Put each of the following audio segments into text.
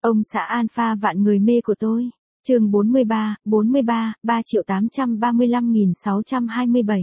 Ông xã alpha vạn người mê của tôi. Chương 43, 3.835.627.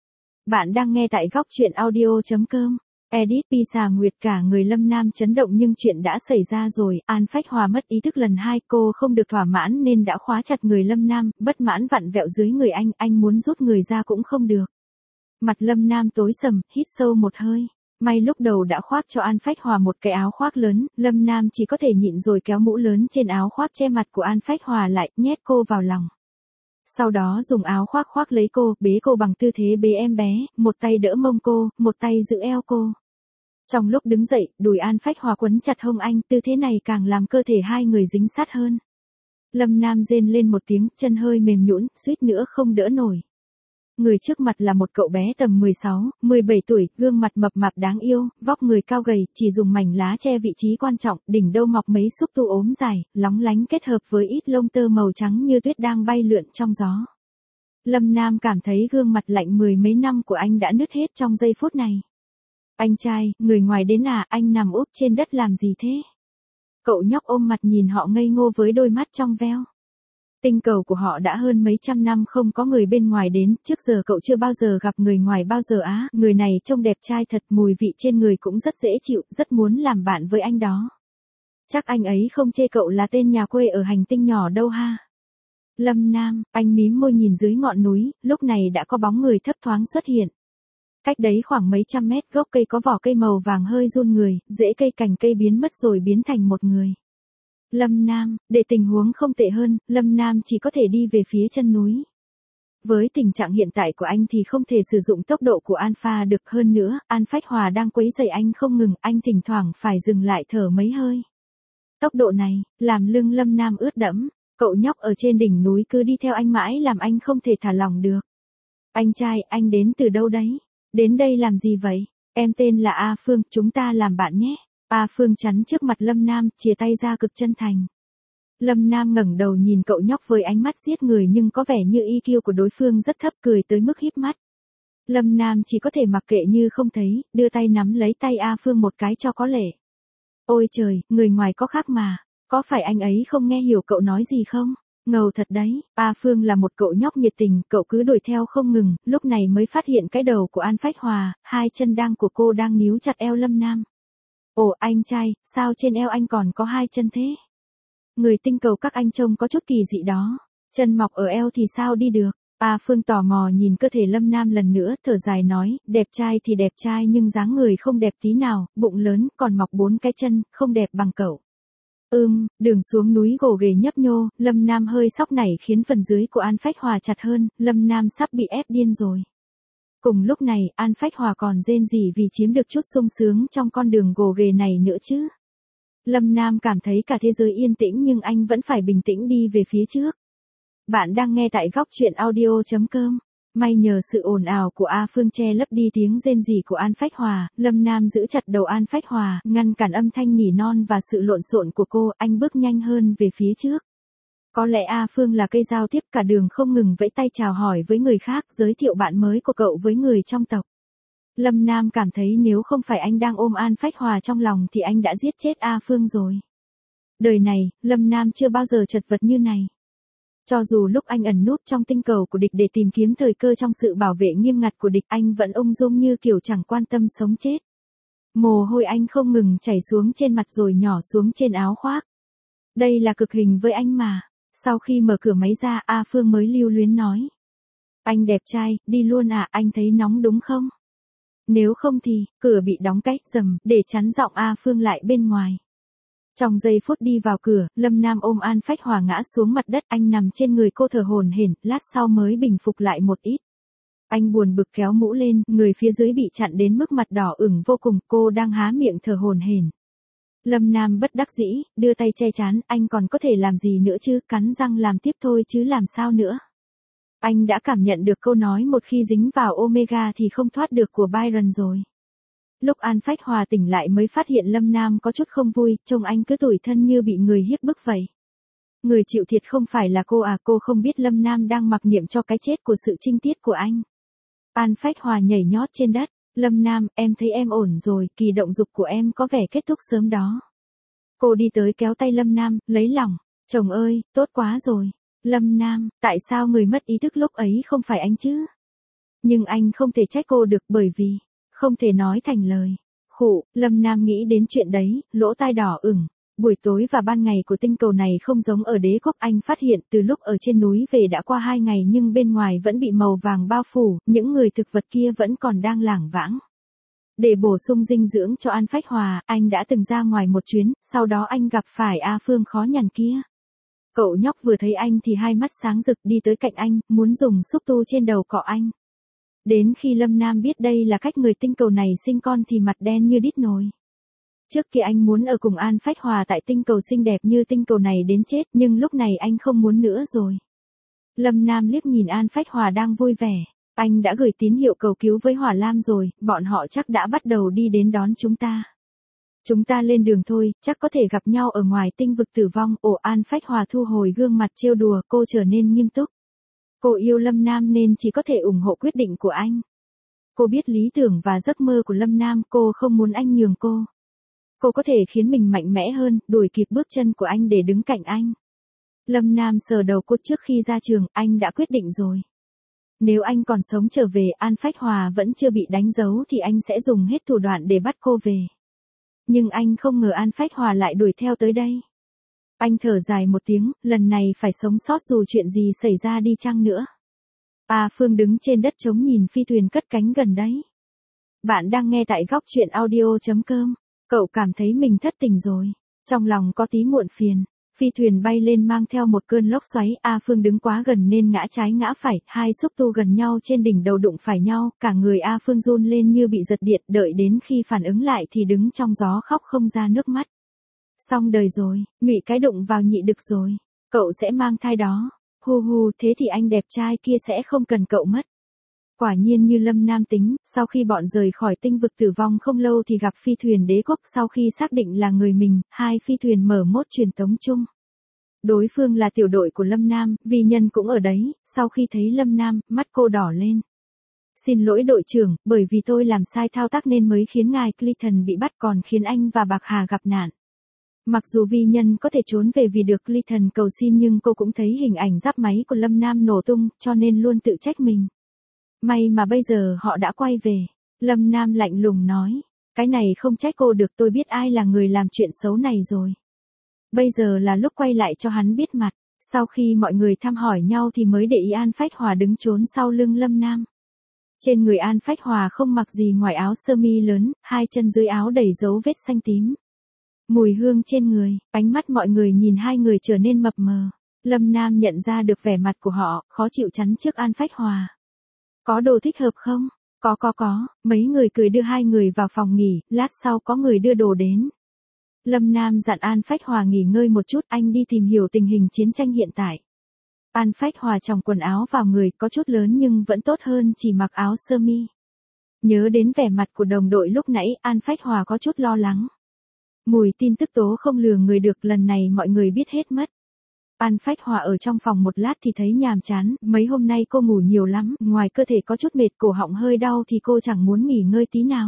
Bạn đang nghe tại góc truyện audio.com. Edit Pizza Nguyệt cả người Lâm Nam chấn động nhưng chuyện đã xảy ra rồi, An Phách Hòa mất ý thức lần 2, cô không được thỏa mãn nên đã khóa chặt người Lâm Nam, bất mãn vặn vẹo dưới người anh muốn rút người ra cũng không được. Mặt Lâm Nam tối sầm, hít sâu một hơi. May lúc đầu đã khoác cho An Phách Hòa một cái áo khoác lớn, Lâm Nam chỉ có thể nhịn rồi kéo mũ lớn trên áo khoác che mặt của An Phách Hòa lại, nhét cô vào lòng. Sau đó dùng áo khoác khoác lấy cô, bế cô bằng tư thế bế em bé, một tay đỡ mông cô, một tay giữ eo cô. Trong lúc đứng dậy, đùi An Phách Hòa quấn chặt hông anh, tư thế này càng làm cơ thể hai người dính sát hơn. Lâm Nam rên lên một tiếng, chân hơi mềm nhũn, suýt nữa không đỡ nổi. Người trước mặt là một cậu bé tầm 16, 17 tuổi, gương mặt mập mạp đáng yêu, vóc người cao gầy, chỉ dùng mảnh lá che vị trí quan trọng, đỉnh đâu mọc mấy xúc tu ốm dài, lóng lánh kết hợp với ít lông tơ màu trắng như tuyết đang bay lượn trong gió. Lâm Nam cảm thấy gương mặt lạnh mười mấy năm của anh đã nứt hết trong giây phút này. Anh trai, người ngoài đến à, anh nằm úp trên đất làm gì thế? Cậu nhóc ôm mặt nhìn họ ngây ngô với đôi mắt trong veo. Tinh cầu của họ đã hơn mấy trăm năm không có người bên ngoài đến, trước giờ cậu chưa bao giờ gặp người ngoài bao giờ á, người này trông đẹp trai thật, mùi vị trên người cũng rất dễ chịu, rất muốn làm bạn với anh đó. Chắc anh ấy không chê cậu là tên nhà quê ở hành tinh nhỏ đâu ha. Lâm Nam, anh mím môi nhìn dưới ngọn núi, lúc này đã có bóng người thấp thoáng xuất hiện. Cách đấy khoảng mấy trăm mét, gốc cây có vỏ cây màu vàng hơi run người, rễ cây cành cây biến mất rồi biến thành một người. Lâm Nam, để tình huống không tệ hơn, Lâm Nam chỉ có thể đi về phía chân núi. Với tình trạng hiện tại của anh thì không thể sử dụng tốc độ của Alpha được, hơn nữa, An Phách Hòa đang quấy rầy anh không ngừng, anh thỉnh thoảng phải dừng lại thở mấy hơi. Tốc độ này, làm lưng Lâm Nam ướt đẫm, cậu nhóc ở trên đỉnh núi cứ đi theo anh mãi làm anh không thể thả lỏng được. Anh trai, anh đến từ đâu đấy? Đến đây làm gì vậy? Em tên là A Phương, chúng ta làm bạn nhé. A Phương chắn trước mặt Lâm Nam, chìa tay ra cực chân thành. Lâm Nam ngẩng đầu nhìn cậu nhóc với ánh mắt giết người nhưng có vẻ như EQ của đối phương rất thấp, cười tới mức híp mắt. Lâm Nam chỉ có thể mặc kệ như không thấy, đưa tay nắm lấy tay A Phương một cái cho có lệ. Ôi trời, người ngoài có khác mà, có phải anh ấy không nghe hiểu cậu nói gì không? Ngầu thật đấy, A Phương là một cậu nhóc nhiệt tình, cậu cứ đuổi theo không ngừng, lúc này mới phát hiện cái đầu của An Phách Hòa, hai chân của cô đang níu chặt eo Lâm Nam. Ồ anh trai, sao trên eo anh còn có hai chân thế? Người tinh cầu các anh trông có chút kỳ dị đó, chân mọc ở eo thì sao đi được? A Phương tò mò nhìn cơ thể Lâm Nam lần nữa, thở dài nói, đẹp trai thì đẹp trai nhưng dáng người không đẹp tí nào, bụng lớn, còn mọc 4 cái chân, không đẹp bằng cậu. Đường xuống núi gồ ghề nhấp nhô, Lâm Nam hơi sóc nảy khiến phần dưới của An Phách Hòa chặt hơn, Lâm Nam sắp bị ép điên rồi. Cùng lúc này, An Phách Hòa còn rên rỉ vì chiếm được chút sung sướng trong con đường gồ ghề này nữa chứ. Lâm Nam cảm thấy cả thế giới yên tĩnh nhưng anh vẫn phải bình tĩnh đi về phía trước. Bạn đang nghe tại góc truyện audio.com. May nhờ sự ồn ào của A Phương che lấp đi tiếng rên rỉ của An Phách Hòa, Lâm Nam giữ chặt đầu An Phách Hòa, ngăn cản âm thanh nỉ non và sự lộn xộn của cô, anh bước nhanh hơn về phía trước. Có lẽ A Phương là cây giao tiếp cả đường không ngừng vẫy tay chào hỏi với người khác, giới thiệu bạn mới của cậu với người trong tộc. Lâm Nam cảm thấy nếu không phải anh đang ôm An Phách Hòa trong lòng thì anh đã giết chết A Phương rồi. Đời này, Lâm Nam chưa bao giờ chật vật như này. Cho dù lúc anh ẩn núp trong tinh cầu của địch để tìm kiếm thời cơ trong sự bảo vệ nghiêm ngặt của địch, anh vẫn ung dung như kiểu chẳng quan tâm sống chết. Mồ hôi anh không ngừng chảy xuống trên mặt rồi nhỏ xuống trên áo khoác. Đây là cực hình với anh mà. Sau khi mở cửa máy ra, A Phương mới lưu luyến nói. Anh đẹp trai, đi luôn à, anh thấy nóng đúng không? Nếu không thì, cửa bị đóng cách rầm, để chắn giọng A Phương lại bên ngoài. Trong giây phút đi vào cửa, Lâm Nam ôm An Phách Hòa ngã xuống mặt đất, anh nằm trên người cô thở hổn hển, lát sau mới bình phục lại một ít. Anh buồn bực kéo mũ lên, người phía dưới bị chặn đến mức mặt đỏ ửng vô cùng, cô đang há miệng thở hổn hển. Lâm Nam bất đắc dĩ, đưa tay che trán, anh còn có thể làm gì nữa chứ, cắn răng làm tiếp thôi chứ làm sao nữa. Anh đã cảm nhận được câu nói một khi dính vào Omega thì không thoát được của Byron rồi. Lúc An Phách Hòa tỉnh lại mới phát hiện Lâm Nam có chút không vui, trông anh cứ tủi thân như bị người hiếp bức vậy. Người chịu thiệt không phải là cô à, cô không biết Lâm Nam đang mặc niệm cho cái chết của sự trinh tiết của anh. An Phách Hòa nhảy nhót trên đất, Lâm Nam, em thấy em ổn rồi, kỳ động dục của em có vẻ kết thúc sớm đó. Cô đi tới kéo tay Lâm Nam, lấy lòng. Chồng ơi, tốt quá rồi. Lâm Nam, tại sao người mất ý thức lúc ấy không phải anh chứ? Nhưng anh không thể trách cô được bởi vì, không thể nói thành lời. Khụ, Lâm Nam nghĩ đến chuyện đấy, lỗ tai đỏ ửng. Buổi tối và ban ngày của tinh cầu này không giống ở đế quốc, anh phát hiện từ lúc ở trên núi về đã qua 2 ngày nhưng bên ngoài vẫn bị màu vàng bao phủ, những người thực vật kia vẫn còn đang lảng vãng. Để bổ sung dinh dưỡng cho An Phách Hòa, anh đã từng ra ngoài một chuyến, sau đó anh gặp phải A Phương khó nhằn kia. Cậu nhóc vừa thấy anh thì hai mắt sáng rực đi tới cạnh anh, muốn dùng xúc tu trên đầu cọ anh. Đến khi Lâm Nam biết đây là cách người tinh cầu này sinh con thì mặt đen như đít nồi. Trước kia anh muốn ở cùng An Phách Hòa tại tinh cầu xinh đẹp như tinh cầu này đến chết, nhưng lúc này anh không muốn nữa rồi. Lâm Nam liếc nhìn An Phách Hòa đang vui vẻ. Anh đã gửi tín hiệu cầu cứu với Hỏa Lam rồi, bọn họ chắc đã bắt đầu đi đến đón chúng ta. Chúng ta lên đường thôi, chắc có thể gặp nhau ở ngoài tinh vực tử vong. Ồ, An Phách Hòa thu hồi gương mặt trêu đùa, cô trở nên nghiêm túc. Cô yêu Lâm Nam nên chỉ có thể ủng hộ quyết định của anh. Cô biết lý tưởng và giấc mơ của Lâm Nam, cô không muốn anh nhường cô. Cô có thể khiến mình mạnh mẽ hơn, đuổi kịp bước chân của anh để đứng cạnh anh. Lâm Nam sờ đầu cô trước khi ra trường, anh đã quyết định rồi. Nếu anh còn sống trở về, An Phách Hòa vẫn chưa bị đánh dấu thì anh sẽ dùng hết thủ đoạn để bắt cô về. Nhưng anh không ngờ An Phách Hòa lại đuổi theo tới đây. Anh thở dài một tiếng, lần này phải sống sót dù chuyện gì xảy ra đi chăng nữa. A Phương đứng trên đất trống nhìn phi thuyền cất cánh gần đấy. Bạn đang nghe tại góc truyện audio.com. Cậu cảm thấy mình thất tình rồi. Trong lòng có tí muộn phiền. Phi thuyền bay lên mang theo một cơn lốc xoáy, A Phương đứng quá gần nên ngã trái ngã phải, hai xúc tu gần nhau trên đỉnh đầu đụng phải nhau, cả người A Phương run lên như bị giật điện, đợi đến khi phản ứng lại thì đứng trong gió khóc không ra nước mắt. Xong đời rồi, Ngụy cái đụng vào nhị đực rồi, cậu sẽ mang thai đó. Hu hu, thế thì anh đẹp trai kia sẽ không cần cậu mất. Quả nhiên như Lâm Nam tính, sau khi bọn rời khỏi tinh vực tử vong không lâu thì gặp phi thuyền đế quốc, sau khi xác định là người mình, hai phi thuyền mở mốt truyền tống chung. Đối phương là tiểu đội của Lâm Nam, Vi Nhân cũng ở đấy, sau khi thấy Lâm Nam, mắt cô đỏ lên. Xin lỗi đội trưởng, bởi vì tôi làm sai thao tác nên mới khiến ngài Clayton bị bắt còn khiến anh và Bạc Hà gặp nạn. Mặc dù Vi Nhân có thể trốn về vì được Clayton cầu xin nhưng cô cũng thấy hình ảnh giáp máy của Lâm Nam nổ tung, cho nên luôn tự trách mình. May mà bây giờ họ đã quay về. Lâm Nam lạnh lùng nói. Cái này không trách cô được, tôi biết ai là người làm chuyện xấu này rồi. Bây giờ là lúc quay lại cho hắn biết mặt. Sau khi mọi người thăm hỏi nhau thì mới để ý An Phách Hòa đứng trốn sau lưng Lâm Nam. Trên người An Phách Hòa không mặc gì ngoài áo sơ mi lớn, hai chân dưới áo đầy dấu vết xanh tím. Mùi hương trên người, ánh mắt mọi người nhìn hai người trở nên mập mờ. Lâm Nam nhận ra được vẻ mặt của họ, khó chịu chắn trước An Phách Hòa. Có đồ thích hợp không? Có, mấy người cười đưa hai người vào phòng nghỉ, lát sau có người đưa đồ đến. Lâm Nam dặn An Phách Hòa nghỉ ngơi một chút, anh đi tìm hiểu tình hình chiến tranh hiện tại. An Phách Hòa chòng quần áo vào người, có chút lớn nhưng vẫn tốt hơn chỉ mặc áo sơ mi. Nhớ đến vẻ mặt của đồng đội lúc nãy, An Phách Hòa có chút lo lắng. Mùi tin tức tố không lừa người được, lần này mọi người biết hết mất. An Phách Hòa ở trong phòng một lát thì thấy nhàm chán, mấy hôm nay cô ngủ nhiều lắm, ngoài cơ thể có chút mệt, cổ họng hơi đau thì cô chẳng muốn nghỉ ngơi tí nào.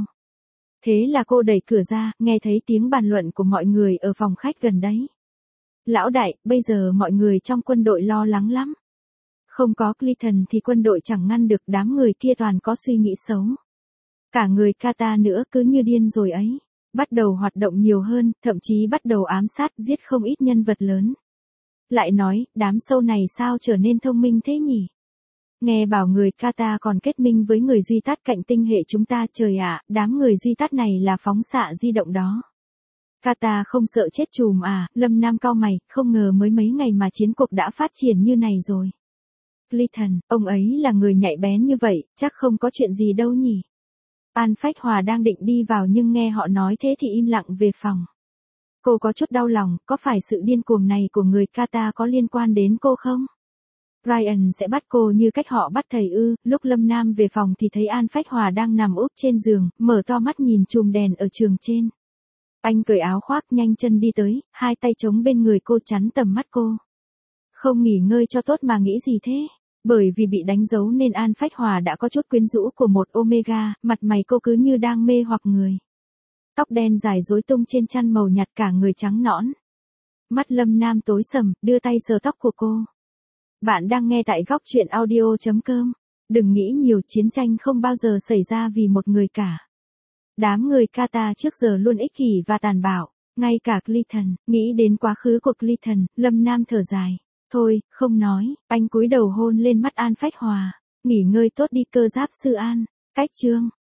Thế là cô đẩy cửa ra, nghe thấy tiếng bàn luận của mọi người ở phòng khách gần đấy. Lão đại, bây giờ mọi người trong quân đội lo lắng lắm. Không có Clayton thì quân đội chẳng ngăn được, đám người kia toàn có suy nghĩ xấu. Cả người Kata nữa cứ như điên rồi ấy. Bắt đầu hoạt động nhiều hơn, thậm chí bắt đầu ám sát, giết không ít nhân vật lớn. Lại nói, đám sâu này sao trở nên thông minh thế nhỉ? Nghe bảo người Kata còn kết minh với người duy tát cạnh tinh hệ chúng ta, trời ạ, đám người duy tát này là phóng xạ di động đó. Kata không sợ chết chùm à? Lâm Nam cau mày, không ngờ mới mấy ngày mà chiến cuộc đã phát triển như này rồi. Clayton, ông ấy là người nhạy bén như vậy, chắc không có chuyện gì đâu nhỉ? An Phách Hòa đang định đi vào nhưng nghe họ nói thế thì im lặng về phòng. Cô có chút đau lòng, có phải sự điên cuồng này của người Kata có liên quan đến cô không? Ryan sẽ bắt cô như cách họ bắt thầy ư? Lúc Lâm Nam về phòng thì thấy An Phách Hòa đang nằm úp trên giường, mở to mắt nhìn chùm đèn ở giường trên. Anh cởi áo khoác nhanh chân đi tới, hai tay chống bên người cô chắn tầm mắt cô. Không nghỉ ngơi cho tốt mà nghĩ gì thế? Bởi vì bị đánh dấu nên An Phách Hòa đã có chút quyến rũ của một Omega, mặt mày cô cứ như đang mê hoặc người. Tóc đen dài rối tung trên chăn màu nhạt, cả người trắng nõn. Mắt Lâm Nam tối sầm, đưa tay sờ tóc của cô. Bạn đang nghe tại góc truyện audio.com. Đừng nghĩ nhiều, chiến tranh không bao giờ xảy ra vì một người cả. Đám người Qatar trước giờ luôn ích kỷ và tàn bạo, ngay cả Clinton. Nghĩ đến quá khứ của Clinton, Lâm Nam thở dài. Thôi, không nói, anh cúi đầu hôn lên mắt An Phách Hòa. Nghỉ ngơi tốt đi cơ giáp sư An. Cách chương.